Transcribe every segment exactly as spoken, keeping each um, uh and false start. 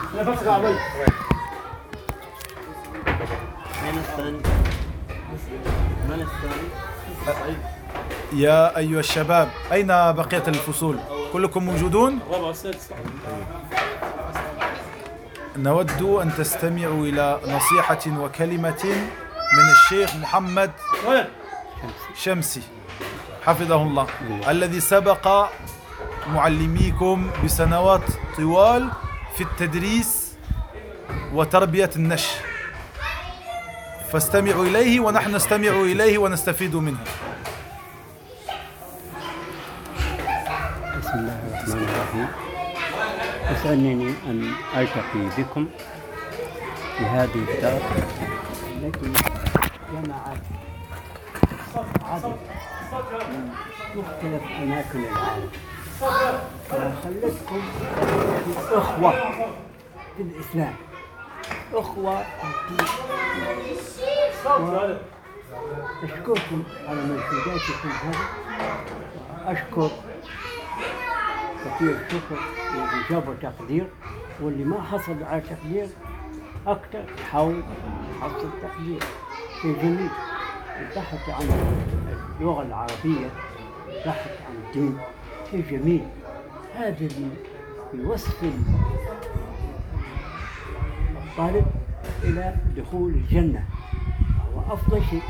يا أيها الشباب، أين بقية الفصول؟ كلكم موجودون؟ نود أن تستمعوا إلى نصيحة وكلمة من الشيخ محمد شمسي حفظه الله، الذي سبق معلميكم بسنوات طوال في التدريس وتربية النشء، فاستمعوا إليه ونحن نستمع إليه ونستفيد منه. بسم الله الرحمن الرحيم. يسعدني أن ألتقي بكم في هذه الدار التي جمعت عدد من مختلف أماكن العالم، وخلتكم أخوة في الإسلام، أخوة في الدين. أشكركم على مجهوداتكم هذه، وأشكر كثير الشكر اللي جابوا تقدير، واللي ما حصل على تقدير أكثر يحاول يحصل تقدير. شيء جميل. البحث عن اللغة العربية، البحث عن الدين، شيء جميل. هذا اللي يوصل الطالب إلى دخول الجنة، هو أفضل شيء.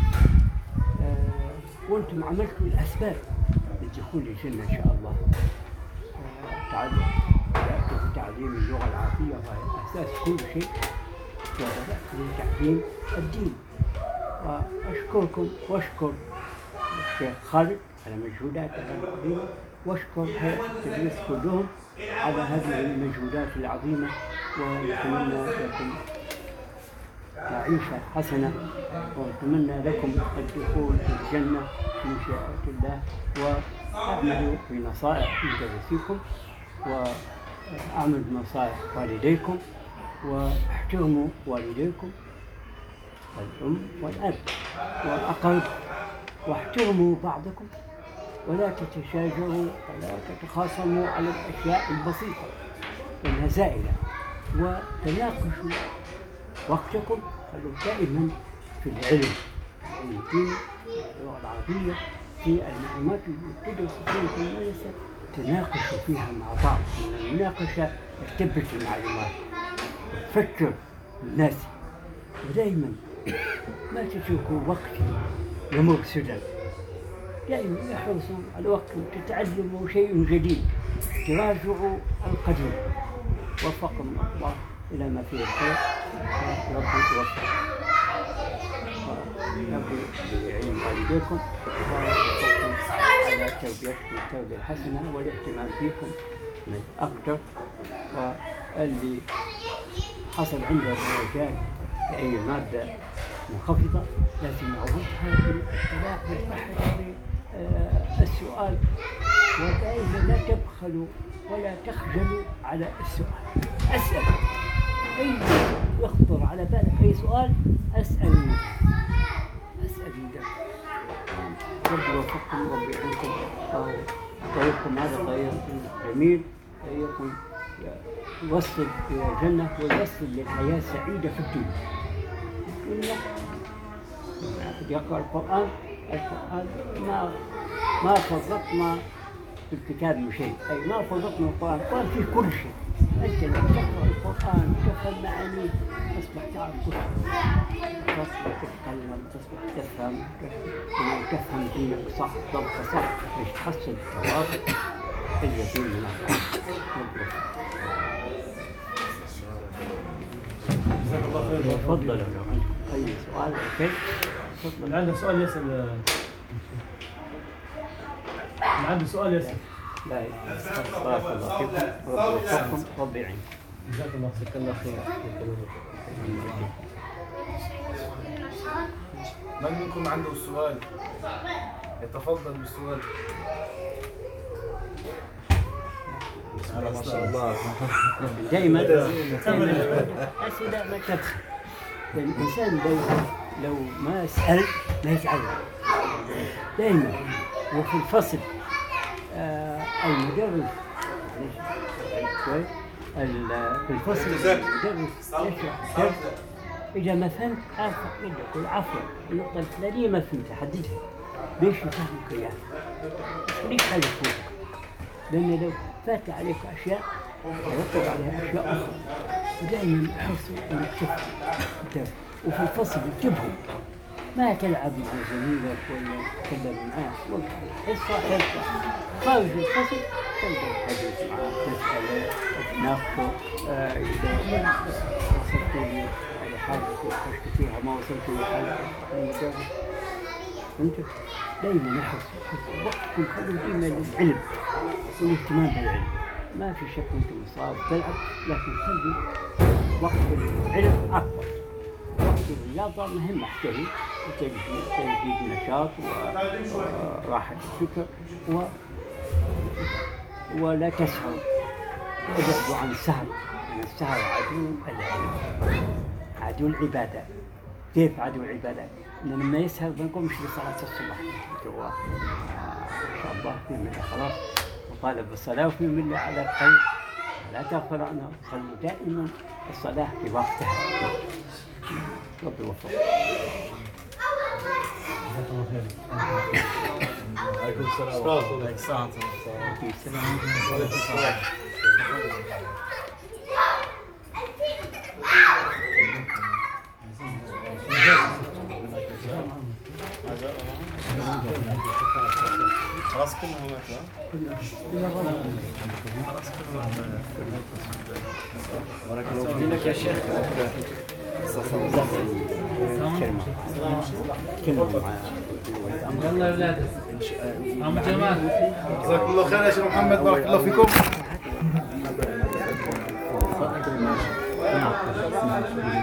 آه وأنتم عملتوا الأسباب لدخول الجنة إن شاء الله. تعلم تعليم اللغة العربية هو أساس كل شيء، وبدأت بتعليم الدين. وأشكركم وأشكر الشيخ خالد على مجهوداته العظيمة، وأشكر هيئة التدريس كلهم على هذه المجهودات العظيمة، ونتمنى لكم معيشة حسنة، ونتمنى لكم الدخول في الجنة بمشيئة الله. وأعملوا بنصائح مدرسيكم، وأعملوا بنصائح والديكم، واحترموا والديكم الأم والأب والأقرب، واحترموا بعضكم، ولا تتشاجروا ولا تتخاصموا على الأشياء البسيطة والنزائل، وتناقشوا وقتكم خلوا دائما في العلم، الدين، اللغة العربية، في المعلومات اللي تدرس في المدرسة تناقشوا فيها مع بعض. المناقشة تثبت المعلومات وتفكر الناس، ودائما ما تتركوا وقت يمر سدى، دائما احرصوا على وقت تتعلموا شيء جديد، تراجعوا القديم. وفقكم الله إلى ما فيه الخير، ربي يوفقكم، ربي يعين والديكم، ويوفقكم على تربيتكم التربية الحسنة والاهتمام بكم من أكثر. واللي حصل عنده درجات لأي مادة منخفضة لازم يعوضها بالاطلاع بالبحث بالسؤال، ودائما لا تبخلوا ولا تخجلوا على السؤال. أسأل أي يخطر على بالك أي سؤال، أسأل أسأل ده. ربي يوفقكم، ربي يعينكم، طريقكم هذا طريق جميل، طريق يوصل إلى الجنة ويوصل للحياة السعيدة في الدنيا. يقرأ القرآن، القرآن ما ما فرطنا في الكتاب من شيء، أي ما فرطنا القرآن، القرآن فيه كل شيء. أنت لما تقرأ القرآن وتفهم معانيه تصبح تعرف كل شيء، تصبح تتكلم، تصبح تفهم، تفهم دينك صح، ضبط صح، باش تحصل الثواب اليقين من الله. تفضل. أي سؤال كيف؟ تفضل. عندك سؤال يسأل. عندي سؤال يسأل. لا، بارك الله فيكم، ربي يوفقكم، ربي يعينكم. جزاك الله جزاك الله خير. من منكم عنده السؤال؟ يتفضل بالسؤال. ما شاء الله. دائما أسئلة ما تدخل. الإنسان لو لو ما يسأل ما يتعلم. دائما وفي الفصل آه المدرس ال- في الفصل المدرس يشرح درس، إذا ما فهمت أرفع يدك يقول عفوا النقطة الفلانية ما فهمتها حددها ليش يفهمك إياها؟ ليش حاجة فوق؟ لأن لو فات عليك أشياء ترتب عليها أشياء أخرى، ودائما حرص إنك تفهم وفي الفصل تجيبهم، ما تلعب مع زميلك ولا تتكلم معاه، والله حصة حصة خارج الفصل تقدر تحدث معاه تسأله تناقشه. آه، إذا وصلت إلى حاجة تخشت فيها ما وصلت إلى حاجة المدرس أنت دائما نحرص وقت نخلي دائما للعلم والاهتمام بالعلم. ما في شك أنت مصاب تلعب، لكن خلي وقت العلم أكبر. وقت الرياضة مهمة احتوي وتجديد نشاط وراحة الفكر و... ولا تسهر، ابعدوا عن السهر، لأن السهر عدو العلم، عدو العبادة. كيف عدو العبادات؟ إنه لما يسهر ما يقومش لصلاة الصبح. هو إن شاء الله في ملة خلاص وطالب بالصلاة وفي ملة على الخير، لا تغفل عنه، خلوا دائما الصلاة في وقتها. ربي يوفقك. جزاك الله خير. عليكم السلام. وفي السلام. خلاص كلهم ماتوا. بارك الله فيك يا شيخ. كلمة مع يلا يا ولاد. عم جمال. جزاكم الله خير يا شيخ محمد، بارك الله فيكم.